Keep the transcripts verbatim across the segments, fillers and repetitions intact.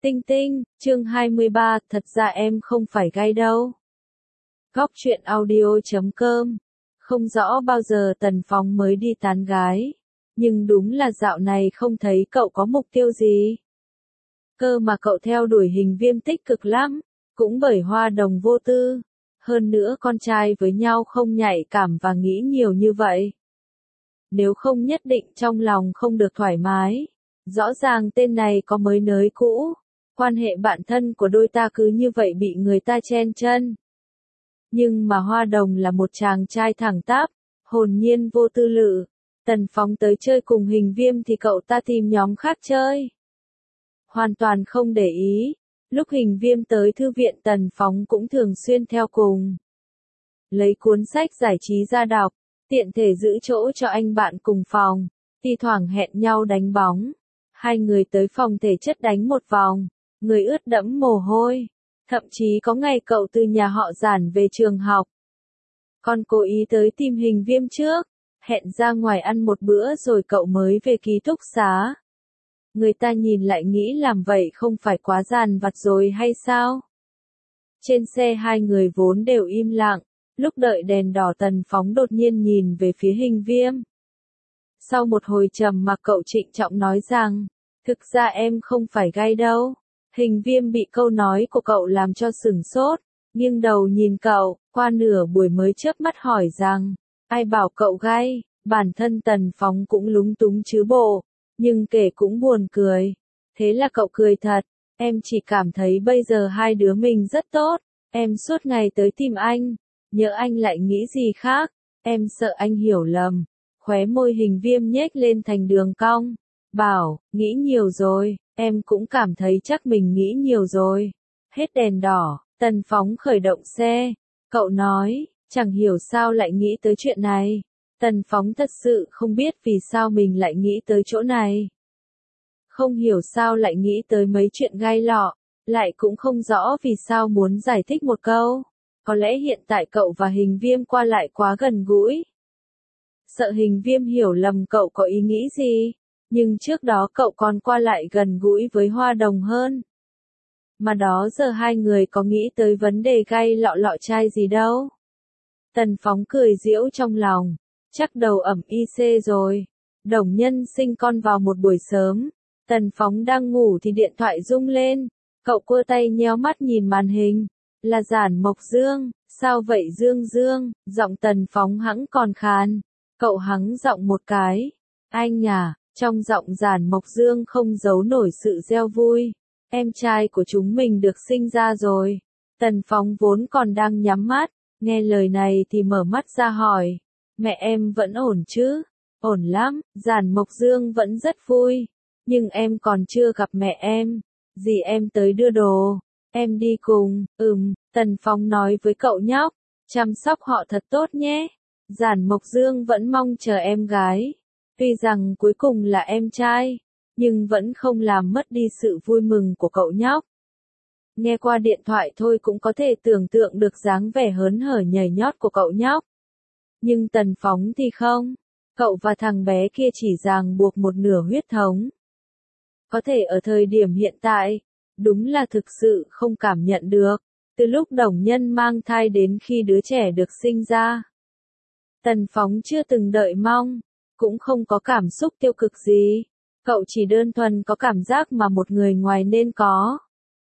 Tinh tinh, chương hai mươi ba, thật ra em không phải gay đâu. Góc truyện audio chấm com. Không rõ bao giờ Tần Phóng mới đi tán gái. Nhưng đúng là dạo này không thấy cậu có mục tiêu gì. Cơ mà cậu theo đuổi Hình Viêm tích cực lắm. Cũng bởi hoa đồng vô tư. Hơn nữa con trai với nhau không nhạy cảm và nghĩ nhiều như vậy. Nếu không nhất định trong lòng không được thoải mái. Rõ ràng tên này có mới nới cũ. Quan hệ bạn thân của đôi ta cứ như vậy bị người ta chen chân. Nhưng mà Hoa Đồng là một chàng trai thẳng tắp, hồn nhiên vô tư lự. Tần Phóng tới chơi cùng Hình Viêm thì cậu ta tìm nhóm khác chơi. Hoàn toàn không để ý. Lúc Hình Viêm tới thư viện Tần Phóng cũng thường xuyên theo cùng. Lấy cuốn sách giải trí ra đọc, tiện thể giữ chỗ cho anh bạn cùng phòng, thi thoảng hẹn nhau đánh bóng. Hai người tới phòng thể chất đánh một vòng. Người ướt đẫm mồ hôi, thậm chí có ngày cậu từ nhà họ Giản về trường học. Còn cố ý tới tìm Hình Viêm trước, hẹn ra ngoài ăn một bữa rồi cậu mới về ký túc xá. Người ta nhìn lại nghĩ làm vậy không phải quá dàn vặt rồi hay sao? Trên xe hai người vốn đều im lặng, lúc đợi đèn đỏ Tần Phóng đột nhiên nhìn về phía Hình Viêm. Sau một hồi trầm mặc cậu trịnh trọng nói rằng, thực ra em không phải gay đâu. Hình Viêm bị câu nói của cậu làm cho sửng sốt, nghiêng đầu nhìn cậu, qua nửa buổi mới chớp mắt hỏi rằng, ai bảo cậu gay, bản thân Tần Phóng cũng lúng túng chứ bộ, nhưng kể cũng buồn cười. Thế là cậu cười thật, em chỉ cảm thấy bây giờ hai đứa mình rất tốt, em suốt ngày tới tìm anh, nhỡ anh lại nghĩ gì khác, em sợ anh hiểu lầm. Khóe môi Hình Viêm nhếch lên thành đường cong, bảo, nghĩ nhiều rồi. Em cũng cảm thấy chắc mình nghĩ nhiều rồi. Hết đèn đỏ, Tần Phóng khởi động xe. Cậu nói, chẳng hiểu sao lại nghĩ tới chuyện này. Tần Phóng thật sự không biết vì sao mình lại nghĩ tới chỗ này. Không hiểu sao lại nghĩ tới mấy chuyện gai lọ. Lại cũng không rõ vì sao muốn giải thích một câu. Có lẽ hiện tại cậu và Hình Viêm qua lại quá gần gũi. Sợ Hình Viêm hiểu lầm cậu có ý nghĩ gì. Nhưng trước đó cậu còn qua lại gần gũi với Hoa Đồng hơn. Mà đó giờ hai người có nghĩ tới vấn đề gay lọ lọ chai gì đâu. Tần Phóng cười giễu trong lòng. Chắc đầu ẩm i xê rồi. Đồng Nhân sinh con vào một buổi sớm. Tần Phóng đang ngủ thì điện thoại rung lên. Cậu cua tay nhéo mắt nhìn màn hình. Là Giản Mộc Dương. Sao vậy Dương Dương? Giọng Tần Phóng hẵng còn khàn. Cậu hắng giọng một cái. Anh à. Trong giọng Giản Mộc Dương không giấu nổi sự reo vui. Em trai của chúng mình được sinh ra rồi. Tần Phóng vốn còn đang nhắm mắt, nghe lời này thì mở mắt ra hỏi. Mẹ em vẫn ổn chứ? Ổn lắm, Giản Mộc Dương vẫn rất vui. Nhưng em còn chưa gặp mẹ em. Dì em tới đưa đồ. Em đi cùng, ừm, Tần Phóng nói với cậu nhóc. Chăm sóc họ thật tốt nhé. Giản Mộc Dương vẫn mong chờ em gái. Tuy rằng cuối cùng là em trai, nhưng vẫn không làm mất đi sự vui mừng của cậu nhóc. Nghe qua điện thoại thôi cũng có thể tưởng tượng được dáng vẻ hớn hở nhảy nhót của cậu nhóc. Nhưng Tần Phóng thì không. Cậu và thằng bé kia chỉ ràng buộc một nửa huyết thống. Có thể ở thời điểm hiện tại, đúng là thực sự không cảm nhận được. Từ lúc Đồng Nhân mang thai đến khi đứa trẻ được sinh ra. Tần Phóng chưa từng đợi mong. Cũng không có cảm xúc tiêu cực gì. Cậu chỉ đơn thuần có cảm giác mà một người ngoài nên có.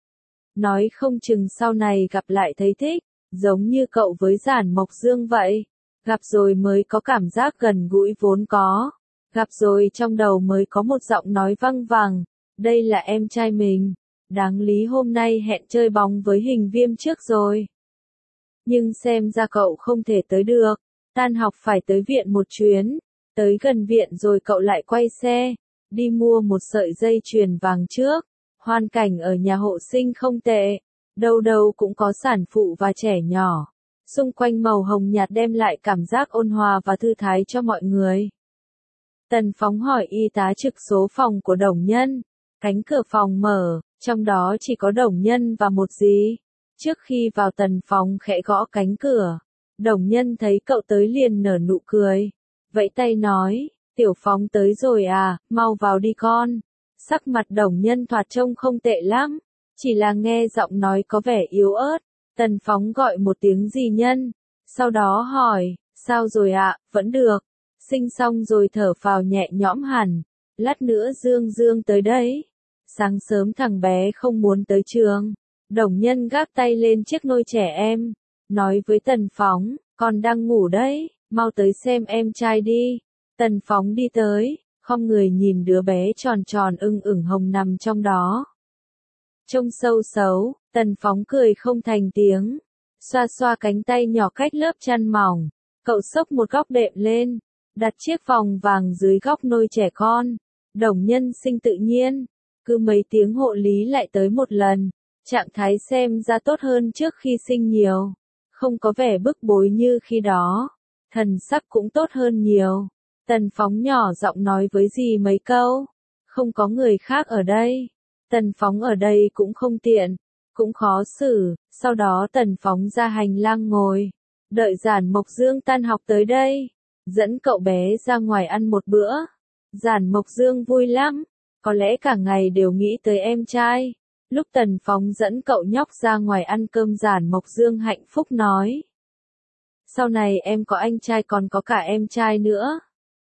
Nói không chừng sau này gặp lại thấy thích, giống như cậu với Giản Mộc Dương vậy. Gặp rồi mới có cảm giác gần gũi vốn có. Gặp rồi trong đầu mới có một giọng nói văng vẳng. Đây là em trai mình. Đáng lý hôm nay hẹn chơi bóng với Hình Viêm trước rồi. Nhưng xem ra cậu không thể tới được. Tan học phải tới viện một chuyến. Tới gần viện rồi cậu lại quay xe, đi mua một sợi dây chuyền vàng trước. Hoàn cảnh ở nhà hộ sinh không tệ, đâu đâu cũng có sản phụ và trẻ nhỏ. Xung quanh màu hồng nhạt đem lại cảm giác ôn hòa và thư thái cho mọi người. Tần Phóng hỏi y tá trực số phòng của Đồng Nhân. Cánh cửa phòng mở, trong đó chỉ có Đồng Nhân và một dì. Trước khi vào Tần Phóng khẽ gõ cánh cửa. Đồng Nhân thấy cậu tới liền nở nụ cười. Vẫy tay nói, Tiểu Phóng tới rồi à, mau vào đi con. Sắc mặt Đồng Nhân thoạt trông không tệ lắm, Chỉ là nghe giọng nói có vẻ yếu ớt, Tần Phóng gọi một tiếng dì Nhân, sau đó hỏi, sao rồi ạ, vẫn được. Sinh xong rồi thở phào nhẹ nhõm hẳn, lát nữa Dương Dương tới đấy. Sáng sớm thằng bé không muốn tới trường. Đồng Nhân gác tay lên chiếc nôi trẻ em, nói với Tần Phóng, con đang ngủ đấy, mau tới xem em trai đi. Tần Phóng đi tới, khom người nhìn đứa bé tròn tròn ưng ửng hồng nằm trong đó. Trông sâu xấu, Tần Phóng cười không thành tiếng, xoa xoa cánh tay nhỏ cách lớp chăn mỏng, cậu xốc một góc đệm lên, đặt chiếc vòng vàng dưới góc nôi trẻ con. Đồng Nhân sinh tự nhiên, cứ mấy tiếng hộ lý lại tới một lần, trạng thái xem ra tốt hơn trước khi sinh nhiều, không có vẻ bức bối như khi đó, thần sắc cũng tốt hơn nhiều. Tần Phóng nhỏ giọng nói với dì mấy câu, không có người khác ở đây. Tần Phóng ở đây cũng không tiện, cũng khó xử, sau đó Tần Phóng ra hành lang ngồi, đợi Giản Mộc Dương tan học tới đây, dẫn cậu bé ra ngoài ăn một bữa. Giản Mộc Dương vui lắm, có lẽ cả ngày đều nghĩ tới em trai. Lúc Tần Phóng dẫn cậu nhóc ra ngoài ăn cơm, Giản Mộc Dương hạnh phúc nói, sau này em có anh trai còn có cả em trai nữa.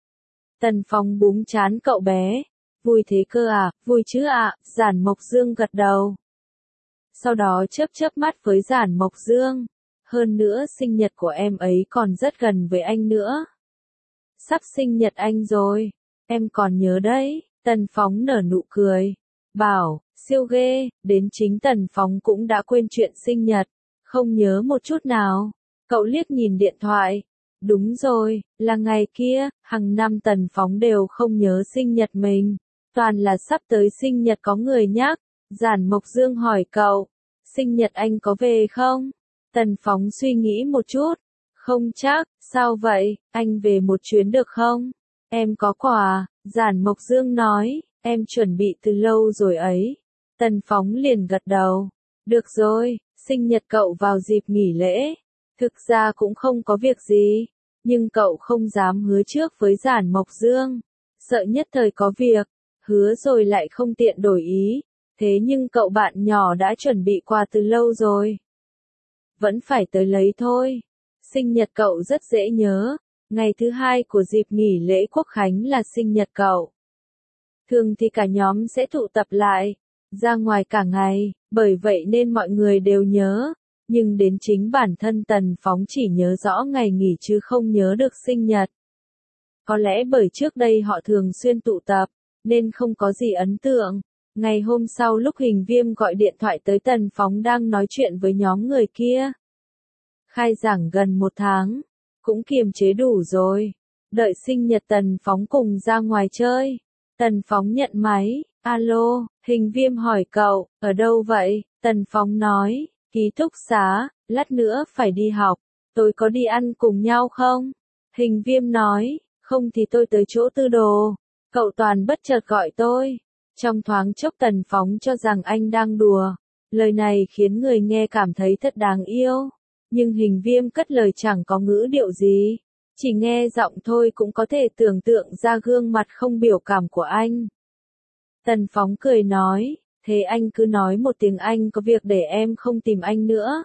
Tần Phóng búng trán cậu bé, vui thế cơ à, vui chứ ạ, Giản Mộc Dương gật đầu. Sau đó chớp chớp mắt với Giản Mộc Dương, hơn nữa sinh nhật của em ấy còn rất gần với anh nữa. Sắp sinh nhật anh rồi, em còn nhớ đấy. Tần Phóng nở nụ cười, bảo, siêu ghê, đến chính Tần Phóng cũng đã quên chuyện sinh nhật, không nhớ một chút nào. Cậu liếc nhìn điện thoại, đúng rồi, là ngày kia, hàng năm Tần Phóng đều không nhớ sinh nhật mình, toàn là sắp tới sinh nhật có người nhắc. Giản Mộc Dương hỏi cậu, sinh nhật anh có về không? Tần Phóng suy nghĩ một chút, không chắc, sao vậy, anh về một chuyến được không? Em có quà, Giản Mộc Dương nói, em chuẩn bị từ lâu rồi ấy. Tần Phóng liền gật đầu, được rồi, sinh nhật cậu vào dịp nghỉ lễ, thực ra cũng không có việc gì, nhưng cậu không dám hứa trước với Giản Mộc Dương, sợ nhất thời có việc, hứa rồi lại không tiện đổi ý, thế nhưng cậu bạn nhỏ đã chuẩn bị quà từ lâu rồi. Vẫn phải tới lấy thôi. Sinh nhật cậu rất dễ nhớ, ngày thứ hai của dịp nghỉ lễ Quốc Khánh là sinh nhật cậu. Thường thì cả nhóm sẽ tụ tập lại, ra ngoài cả ngày, bởi vậy nên mọi người đều nhớ, nhưng đến chính bản thân Tần Phóng chỉ nhớ rõ ngày nghỉ chứ không nhớ được sinh nhật. Có lẽ bởi trước đây họ thường xuyên tụ tập, nên không có gì ấn tượng. Ngày hôm sau lúc Hình Viêm gọi điện thoại tới, Tần Phóng đang nói chuyện với nhóm người kia. Khai giảng gần một tháng, cũng kiềm chế đủ rồi. Đợi sinh nhật Tần Phóng cùng ra ngoài chơi. Tần Phóng nhận máy, alo, Hình Viêm hỏi cậu, ở đâu vậy? Tần Phóng nói, ký túc xá, lát nữa phải đi học, tôi có đi ăn cùng nhau không? Hình Viêm nói, không thì tôi tới chỗ Tư Đồ. Cậu toàn bất chợt gọi tôi. Trong thoáng chốc Tần Phóng cho rằng anh đang đùa. Lời này khiến người nghe cảm thấy thật đáng yêu. Nhưng Hình Viêm cất lời chẳng có ngữ điệu gì. Chỉ nghe giọng thôi cũng có thể tưởng tượng ra gương mặt không biểu cảm của anh. Tần Phóng cười nói, thế anh cứ nói một tiếng anh có việc để em không tìm anh nữa.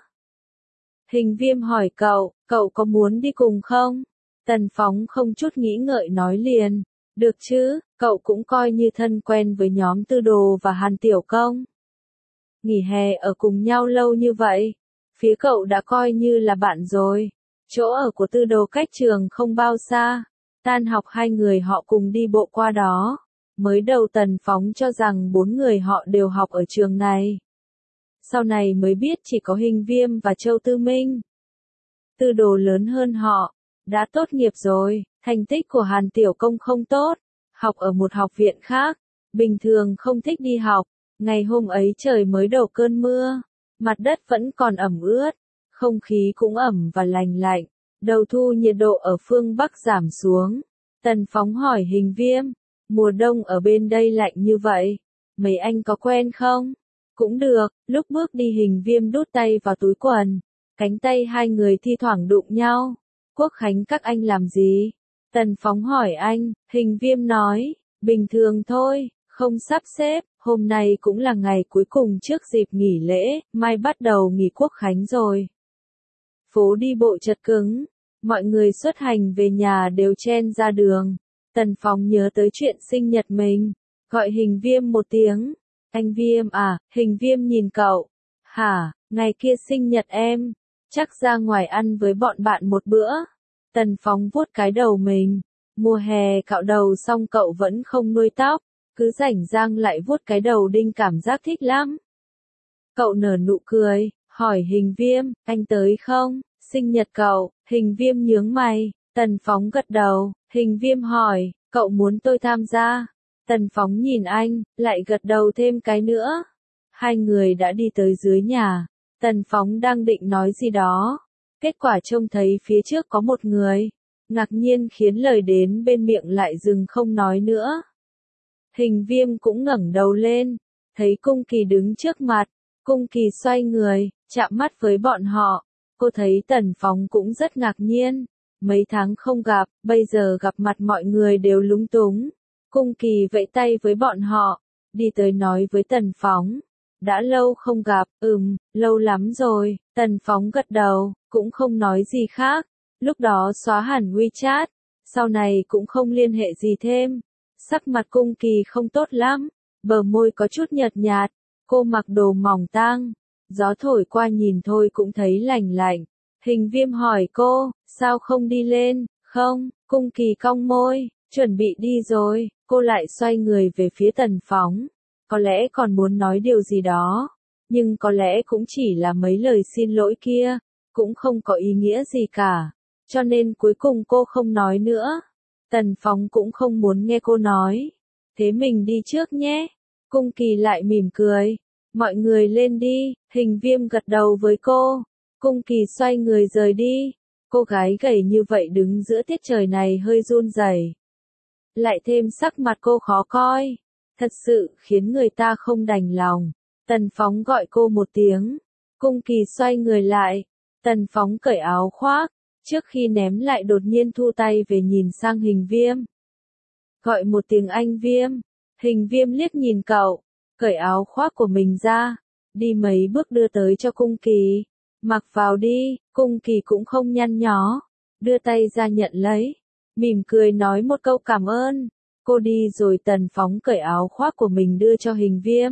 Hình Viêm hỏi cậu, cậu có muốn đi cùng không? Tần Phóng không chút nghĩ ngợi nói liền, được chứ, cậu cũng coi như thân quen với nhóm Tư Đồ và Hàn Tiểu Công. Nghỉ hè ở cùng nhau lâu như vậy, phía cậu đã coi như là bạn rồi. Chỗ ở của Tư Đồ cách trường không bao xa, tan học hai người họ cùng đi bộ qua đó. Mới đầu Tần Phóng cho rằng bốn người họ đều học ở trường này. Sau này mới biết chỉ có Hình Viêm và Châu Tư Minh. Tư Đồ lớn hơn họ, đã tốt nghiệp rồi, thành tích của Hàn Tiểu Công không tốt, học ở một học viện khác, bình thường không thích đi học. Ngày hôm ấy trời mới đổ cơn mưa, mặt đất vẫn còn ẩm ướt, không khí cũng ẩm và lành lạnh, đầu thu nhiệt độ ở phương Bắc giảm xuống. Tần Phóng hỏi Hình Viêm, mùa đông ở bên đây lạnh như vậy, mấy anh có quen không? Cũng được, lúc bước đi Hình Viêm đút tay vào túi quần, cánh tay hai người thi thoảng đụng nhau. Quốc Khánh các anh làm gì? Tần Phóng hỏi anh, Hình Viêm nói, bình thường thôi, không sắp xếp, Hôm nay cũng là ngày cuối cùng trước dịp nghỉ lễ, mai bắt đầu nghỉ quốc khánh rồi. Phố đi bộ chật cứng, mọi người xuất hành về nhà đều chen ra đường. Tần Phóng nhớ tới chuyện sinh nhật mình, gọi Hình Viêm một tiếng. Anh Viêm à, Hình Viêm nhìn cậu. Hả, ngày kia sinh nhật em, chắc ra ngoài ăn với bọn bạn một bữa. Tần Phóng vuốt cái đầu mình, mùa hè cạo đầu xong cậu vẫn không nuôi tóc, cứ rảnh rang lại vuốt cái đầu đinh cảm giác thích lắm. Cậu nở nụ cười, hỏi Hình Viêm, anh tới không, sinh nhật cậu, Hình Viêm nhướng mày, Tần Phóng gật đầu, Hình Viêm hỏi, cậu muốn tôi tham gia? Tần Phóng nhìn anh, lại gật đầu thêm cái nữa. Hai người đã đi tới dưới nhà, Tần Phóng đang định nói gì đó. Kết quả trông thấy phía trước có một người, ngạc nhiên khiến lời đến bên miệng lại dừng không nói nữa. Hình Viêm cũng ngẩng đầu lên, thấy Cung Kỳ đứng trước mặt, Cung Kỳ xoay người, chạm mắt với bọn họ. Cô thấy Tần Phóng cũng rất ngạc nhiên, mấy tháng không gặp, bây giờ gặp mặt mọi người đều lúng túng. Cung Kỳ vẫy tay với bọn họ, đi tới nói với Tần Phóng. Đã lâu không gặp, ừm, lâu lắm rồi, Tần Phóng gật đầu, cũng không nói gì khác. Lúc đó xóa hẳn WeChat, sau này cũng không liên hệ gì thêm. Sắc mặt Cung Kỳ không tốt lắm, bờ môi có chút nhợt nhạt, cô mặc đồ mỏng tang, gió thổi qua nhìn thôi cũng thấy lành lạnh. Hình Viêm hỏi cô, sao không đi lên, không, Cung Kỳ cong môi, chuẩn bị đi rồi, cô lại xoay người về phía Tần Phóng. Có lẽ còn muốn nói điều gì đó, nhưng có lẽ cũng chỉ là mấy lời xin lỗi kia, cũng không có ý nghĩa gì cả, cho nên cuối cùng cô không nói nữa. Tần Phóng cũng không muốn nghe cô nói, thế mình đi trước nhé. Cung Kỳ lại mỉm cười, mọi người lên đi, Hình Viêm gật đầu với cô. Cung Kỳ xoay người rời đi, cô gái gầy như vậy đứng giữa tiết trời này hơi run rẩy, lại thêm sắc mặt cô khó coi, thật sự khiến người ta không đành lòng. Tần Phóng gọi cô một tiếng, Cung Kỳ xoay người lại, Tần Phóng cởi áo khoác, trước khi ném lại đột nhiên thu tay về nhìn sang Hình Viêm. Gọi một tiếng anh Viêm, Hình Viêm liếc nhìn cậu, cởi áo khoác của mình ra, đi mấy bước đưa tới cho Cung Kỳ. Mặc vào đi, Cung Kỳ cũng không nhăn nhó, đưa tay ra nhận lấy, mỉm cười nói một câu cảm ơn. Cô đi rồi Tần Phóng cởi áo khoác của mình đưa cho Hình Viêm.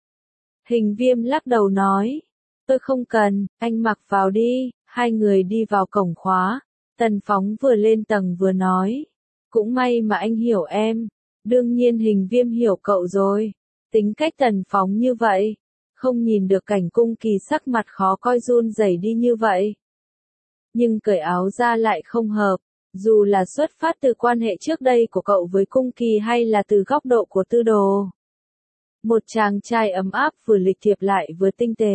Hình Viêm lắc đầu nói, tôi không cần, anh mặc vào đi. Hai người đi vào cổng khóa, Tần Phóng vừa lên tầng vừa nói, cũng may mà anh hiểu em. Đương nhiên Hình Viêm hiểu cậu rồi, tính cách Tần Phóng như vậy, không nhìn được cảnh Cung Kỳ sắc mặt khó coi run rẩy đi như vậy. Nhưng cởi áo ra lại không hợp, dù là xuất phát từ quan hệ trước đây của cậu với Cung Kỳ hay là từ góc độ của Tư Đồ. Một chàng trai ấm áp vừa lịch thiệp lại vừa tinh tế.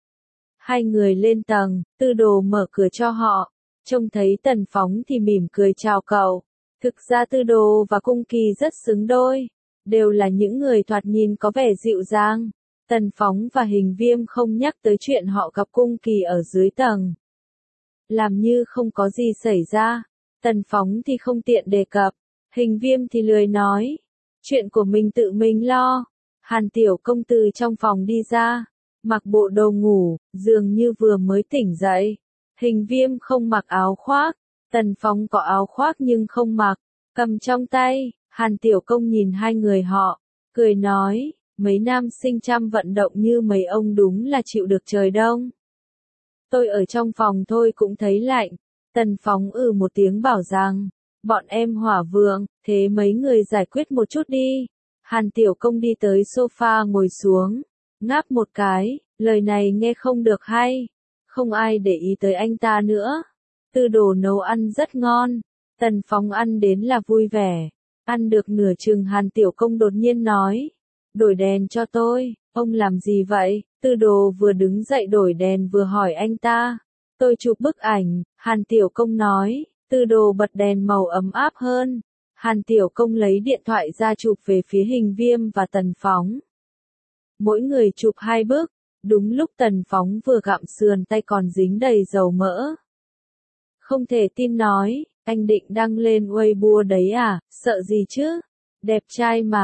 Hai người lên tầng, Tư Đồ mở cửa cho họ, trông thấy Tần Phóng thì mỉm cười chào cậu. Thực ra Tư Đồ và Cung Kỳ rất xứng đôi, đều là những người thoạt nhìn có vẻ dịu dàng. Tần Phóng và Hình Viêm không nhắc tới chuyện họ gặp Cung Kỳ ở dưới tầng, làm như không có gì xảy ra. Tần Phóng thì không tiện đề cập, Hình Viêm thì lười nói, chuyện của mình tự mình lo. Hàn Tiểu Công từ trong phòng đi ra, mặc bộ đồ ngủ, dường như vừa mới tỉnh dậy. Hình Viêm không mặc áo khoác, Tần Phóng có áo khoác nhưng không mặc, cầm trong tay. Hàn Tiểu Công nhìn hai người họ, cười nói, mấy nam sinh chăm vận động như mấy ông đúng là chịu được trời đông. Tôi ở trong phòng thôi cũng thấy lạnh. Tần Phóng ừ một tiếng bảo rằng, bọn em hỏa vượng, thế mấy người giải quyết một chút đi. Hàn Tiểu Công đi tới sofa ngồi xuống, ngáp một cái, lời này nghe không được hay, không ai để ý tới anh ta nữa. Tư Đồ nấu ăn rất ngon, Tần Phóng ăn đến là vui vẻ, ăn được nửa chừng Hàn Tiểu Công đột nhiên nói, đổi đèn cho tôi. Ông làm gì vậy? Tư Đồ vừa đứng dậy đổi đèn vừa hỏi anh ta. Tôi chụp bức ảnh, Hàn Tiểu Công nói. Tư Đồ bật đèn màu ấm áp hơn. Hàn Tiểu Công lấy điện thoại ra chụp về phía Hình Viêm và Tần Phóng. Mỗi người chụp hai bức, đúng lúc Tần Phóng vừa gặm sườn tay còn dính đầy dầu mỡ. Không thể tin nói, anh định đăng lên Weibo đấy à, sợ gì chứ? Đẹp trai mà.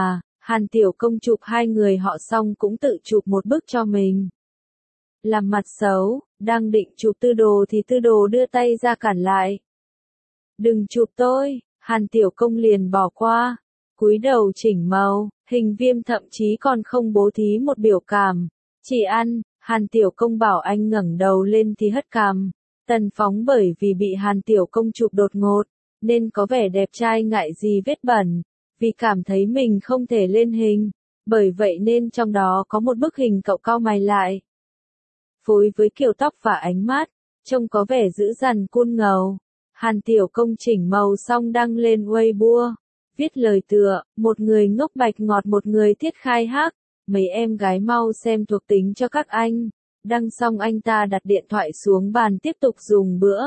Hàn Tiểu Công chụp hai người họ xong cũng tự chụp một bức cho mình. Làm mặt xấu, đang định chụp Tư Đồ thì Tư Đồ đưa tay ra cản lại. Đừng chụp tôi, Hàn Tiểu Công liền bỏ qua, cúi đầu chỉnh màu, Hình Viêm thậm chí còn không bố thí một biểu cảm, chỉ ăn, Hàn Tiểu Công bảo anh ngẩng đầu lên thì hất cằm. Tần Phóng bởi vì bị Hàn Tiểu Công chụp đột ngột, nên có vẻ đẹp trai ngại gì vết bẩn, vì cảm thấy mình không thể lên hình, bởi vậy nên trong đó có một bức hình cậu cau mày lại. Phối với kiểu tóc và ánh mắt, trông có vẻ dữ dằn cool ngầu. Hàn Tiểu Công chỉnh màu xong đăng lên Weibo, viết lời tựa, một người ngốc bạch ngọt một người thiết khai hắc, mấy em gái mau xem thuộc tính cho các anh. Đăng xong anh ta đặt điện thoại xuống bàn tiếp tục dùng bữa.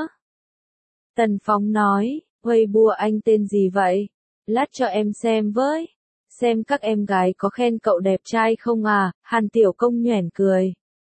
Tần Phóng nói, Weibo anh tên gì vậy? Lát cho em xem với. Xem các em gái có khen cậu đẹp trai không à? Hàn Tiểu Công nhoẻn cười.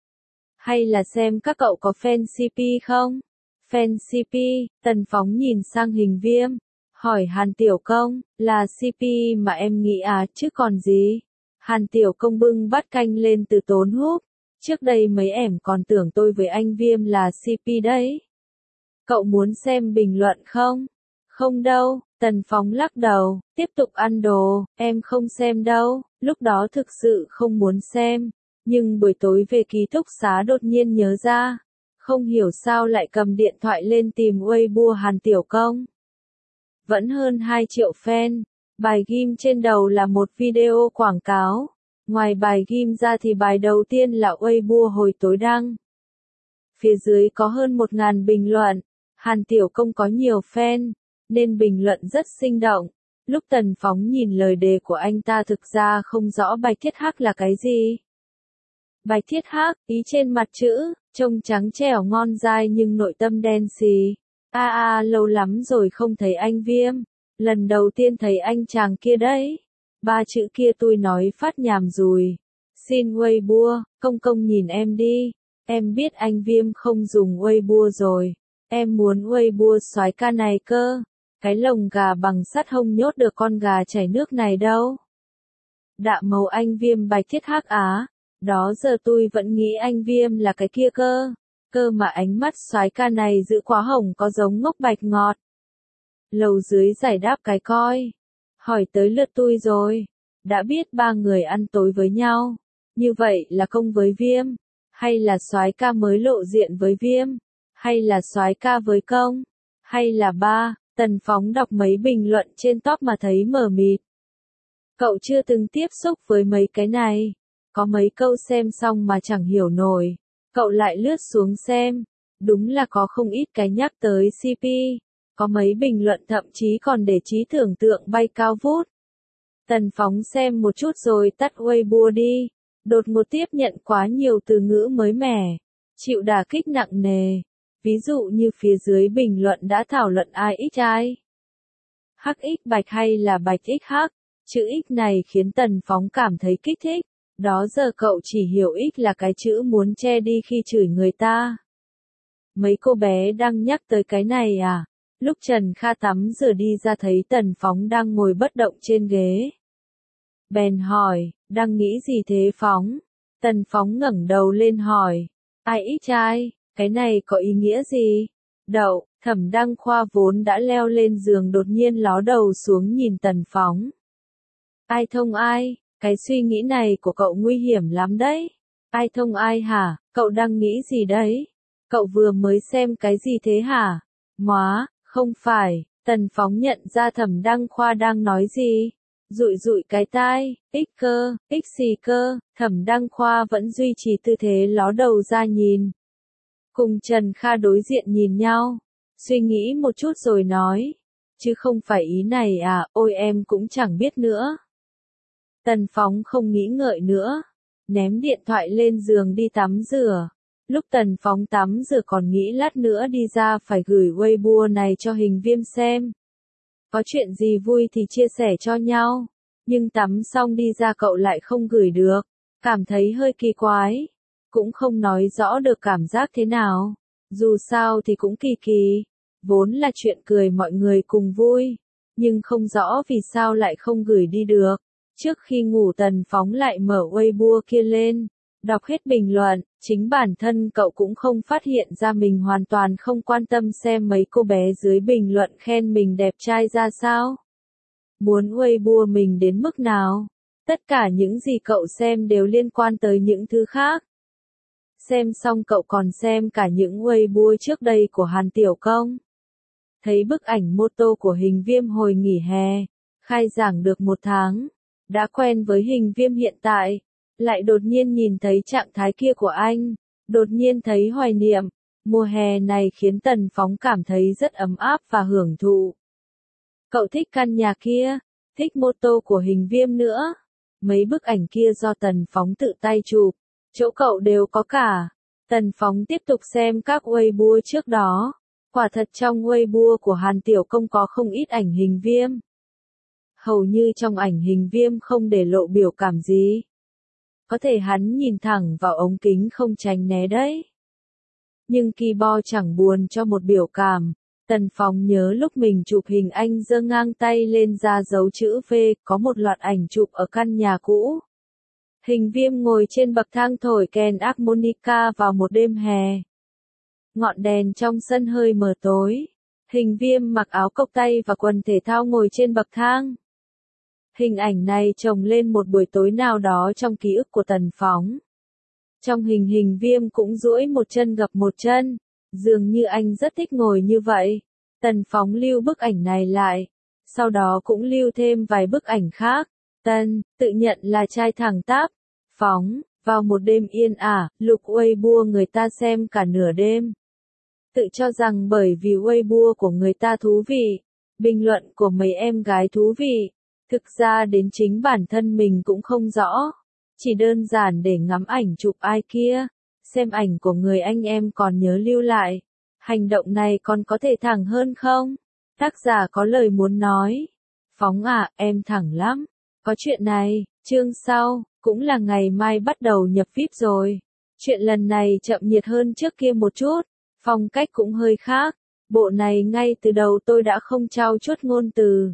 Hay là xem các cậu có fan xê pê không? Fan xê pê, Tần Phóng nhìn sang Hình Viêm. Hỏi Hàn Tiểu Công, là xê pê mà em nghĩ à chứ còn gì? Hàn Tiểu Công bưng bát canh lên từ tốn húp. Trước đây mấy em còn tưởng tôi với anh Viêm là xê pê đấy. Cậu muốn xem bình luận không? Không đâu, Tần Phóng lắc đầu, tiếp tục ăn đồ, em không xem đâu, lúc đó thực sự không muốn xem. Nhưng buổi tối về ký túc xá đột nhiên nhớ ra. Không hiểu sao lại cầm điện thoại lên tìm Weibo Hàn Tiểu Công. Vẫn hơn hai triệu fan. Bài ghim trên đầu là một video quảng cáo. Ngoài bài ghim ra thì bài đầu tiên là Weibo hồi tối đăng. Phía dưới có hơn một ngàn bình luận. Hàn Tiểu Công có nhiều fan, nên bình luận rất sinh động. Lúc Tần Phóng nhìn lời đề của anh ta thực ra không rõ bạch thiết hắc là cái gì. Bạch thiết hắc, ý trên mặt chữ, trông trắng trẻo ngon dai nhưng nội tâm đen xì. A a lâu lắm rồi không thấy anh Viêm. Lần đầu tiên thấy anh chàng kia đấy. Ba chữ kia tôi nói phát nhàm rồi. Xin Weibo, Công Công nhìn em đi. Em biết anh Viêm không dùng Weibo rồi. Em muốn Weibo soái ca này cơ. Cái lồng gà bằng sắt hông nhốt được con gà chảy nước này đâu. Đạ màu anh Viêm bạch thiết hắc á. Đó giờ tôi vẫn nghĩ anh Viêm là cái kia cơ. Cơ mà ánh mắt soái ca này giữ quá hồng có giống ngốc bạch ngọt. Lầu dưới giải đáp cái coi. Hỏi tới lượt tôi rồi. Đã biết ba người ăn tối với nhau. Như vậy là Công với Viêm. Hay là soái ca mới lộ diện với Viêm. Hay là soái ca với Công. Hay là ba. Tần Phóng đọc mấy bình luận trên top mà thấy mờ mịt. Cậu chưa từng tiếp xúc với mấy cái này. Có mấy câu xem xong mà chẳng hiểu nổi. Cậu lại lướt xuống xem. Đúng là có không ít cái nhắc tới xê pê. Có mấy bình luận thậm chí còn để trí tưởng tượng bay cao vút. Tần Phóng xem một chút rồi tắt Weibo đi. Đột ngột tiếp nhận quá nhiều từ ngữ mới mẻ. Chịu đả kích nặng nề. Ví dụ như phía dưới bình luận đã thảo luận ai x ai. Hắc x bạch hay là bạch x hắc. Chữ x này khiến Tần Phóng cảm thấy kích thích. Đó giờ cậu chỉ hiểu x là cái chữ muốn che đi khi chửi người ta. Mấy cô bé đang nhắc tới cái này à? Lúc Trần Kha tắm rửa đi ra thấy Tần Phóng đang ngồi bất động trên ghế. Bèn hỏi, đang nghĩ gì thế Phóng? Tần Phóng ngẩng đầu lên hỏi, ai x ai, cái này có ý nghĩa gì? Đậu, Thẩm Đăng Khoa vốn đã leo lên giường đột nhiên ló đầu xuống nhìn Tần Phóng. Ai thông ai, cái suy nghĩ này của cậu nguy hiểm lắm đấy. Ai thông ai hả, cậu đang nghĩ gì đấy? Cậu vừa mới xem cái gì thế hả? Móa, không phải, Tần Phóng nhận ra Thẩm Đăng Khoa đang nói gì. Rụi rụi cái tai, x cơ, x xì cơ, Thẩm Đăng Khoa vẫn duy trì tư thế ló đầu ra nhìn. Cùng Trần Kha đối diện nhìn nhau, suy nghĩ một chút rồi nói, chứ không phải ý này à, ôi em cũng chẳng biết nữa. Tần Phóng không nghĩ ngợi nữa, ném điện thoại lên giường đi tắm rửa. Lúc Tần Phóng tắm rửa còn nghĩ lát nữa đi ra phải gửi Weibo này cho Hình Viêm xem. Có chuyện gì vui thì chia sẻ cho nhau. Nhưng tắm xong đi ra cậu lại không gửi được. Cảm thấy hơi kỳ quái. Cũng không nói rõ được cảm giác thế nào. Dù sao thì cũng kỳ kỳ. Vốn là chuyện cười mọi người cùng vui. Nhưng không rõ vì sao lại không gửi đi được. Trước khi ngủ Tần Phóng lại mở Weibo kia lên, đọc hết bình luận, chính bản thân cậu cũng không phát hiện ra mình hoàn toàn không quan tâm xem mấy cô bé dưới bình luận khen mình đẹp trai ra sao. Muốn Weibo mình đến mức nào? Tất cả những gì cậu xem đều liên quan tới những thứ khác. Xem xong cậu còn xem cả những Weibo trước đây của Hàn Tiểu Công. Thấy bức ảnh mô tô của Hình Viêm hồi nghỉ hè, khai giảng được một tháng, đã quen với Hình Viêm hiện tại, lại đột nhiên nhìn thấy trạng thái kia của anh, đột nhiên thấy hoài niệm. Mùa hè này khiến Tần Phóng cảm thấy rất ấm áp và hưởng thụ. Cậu thích căn nhà kia, thích mô tô của Hình Viêm nữa. Mấy bức ảnh kia do Tần Phóng tự tay chụp, chỗ cậu đều có cả. Tần Phóng tiếp tục xem các Weibo trước đó. Quả thật trong Weibo của Hàn Tiểu Công có không ít ảnh Hình Viêm. Hầu như trong ảnh Hình Viêm không để lộ biểu cảm gì. Có thể hắn nhìn thẳng vào ống kính không tránh né đấy. Nhưng Kibo chẳng buồn cho một biểu cảm. Tần Phóng nhớ lúc mình chụp hình anh giơ ngang tay lên ra dấu chữ V, có một loạt ảnh chụp ở căn nhà cũ. Hình Viêm ngồi trên bậc thang thổi kèn harmonica vào một đêm hè. Ngọn đèn trong sân hơi mờ tối. Hình Viêm mặc áo cộc tay và quần thể thao ngồi trên bậc thang. Hình ảnh này chồng lên một buổi tối nào đó trong ký ức của Tần Phóng. Trong hình Hình Viêm cũng duỗi một chân gập một chân. Dường như anh rất thích ngồi như vậy. Tần Phóng lưu bức ảnh này lại. Sau đó cũng lưu thêm vài bức ảnh khác. Tần, tự nhận là trai thẳng tắp. Phóng, vào một đêm yên ả, lục Weibo người ta xem cả nửa đêm. Tự cho rằng bởi vì Weibo của người ta thú vị. Bình luận của mấy em gái thú vị. Thực ra đến chính bản thân mình cũng không rõ. Chỉ đơn giản để ngắm ảnh chụp ai kia. Xem ảnh của người anh em còn nhớ lưu lại. Hành động này còn có thể thẳng hơn không? Tác giả có lời muốn nói. Phóng à, em thẳng lắm. Có chuyện này, chương sau, cũng là ngày mai bắt đầu nhập vi ai pi rồi. Chuyện lần này chậm nhiệt hơn trước kia một chút. Phong cách cũng hơi khác. Bộ này ngay từ đầu tôi đã không trau chuốt ngôn từ.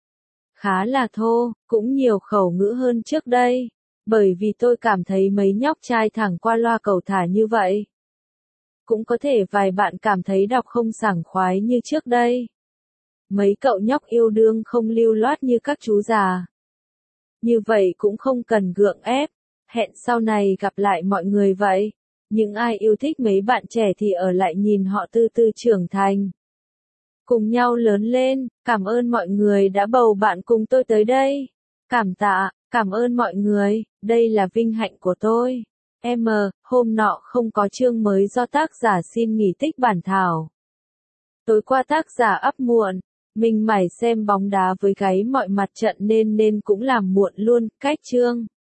Khá là thô, cũng nhiều khẩu ngữ hơn trước đây. Bởi vì tôi cảm thấy mấy nhóc trai thẳng qua loa cầu thả như vậy. Cũng có thể vài bạn cảm thấy đọc không sảng khoái như trước đây. Mấy cậu nhóc yêu đương không lưu loát như các chú già. Như vậy cũng không cần gượng ép. Hẹn sau này gặp lại mọi người vậy. Những ai yêu thích mấy bạn trẻ thì ở lại nhìn họ từ từ trưởng thành. Cùng nhau lớn lên. Cảm ơn mọi người đã bầu bạn cùng tôi tới đây. Cảm tạ. Cảm ơn mọi người, đây là vinh hạnh của tôi. M, hôm nọ không có chương mới do tác giả xin nghỉ tích bản thảo. Tối qua tác giả up muộn, mình mải xem bóng đá với gáy mọi mặt trận nên nên cũng làm muộn luôn, cách chương.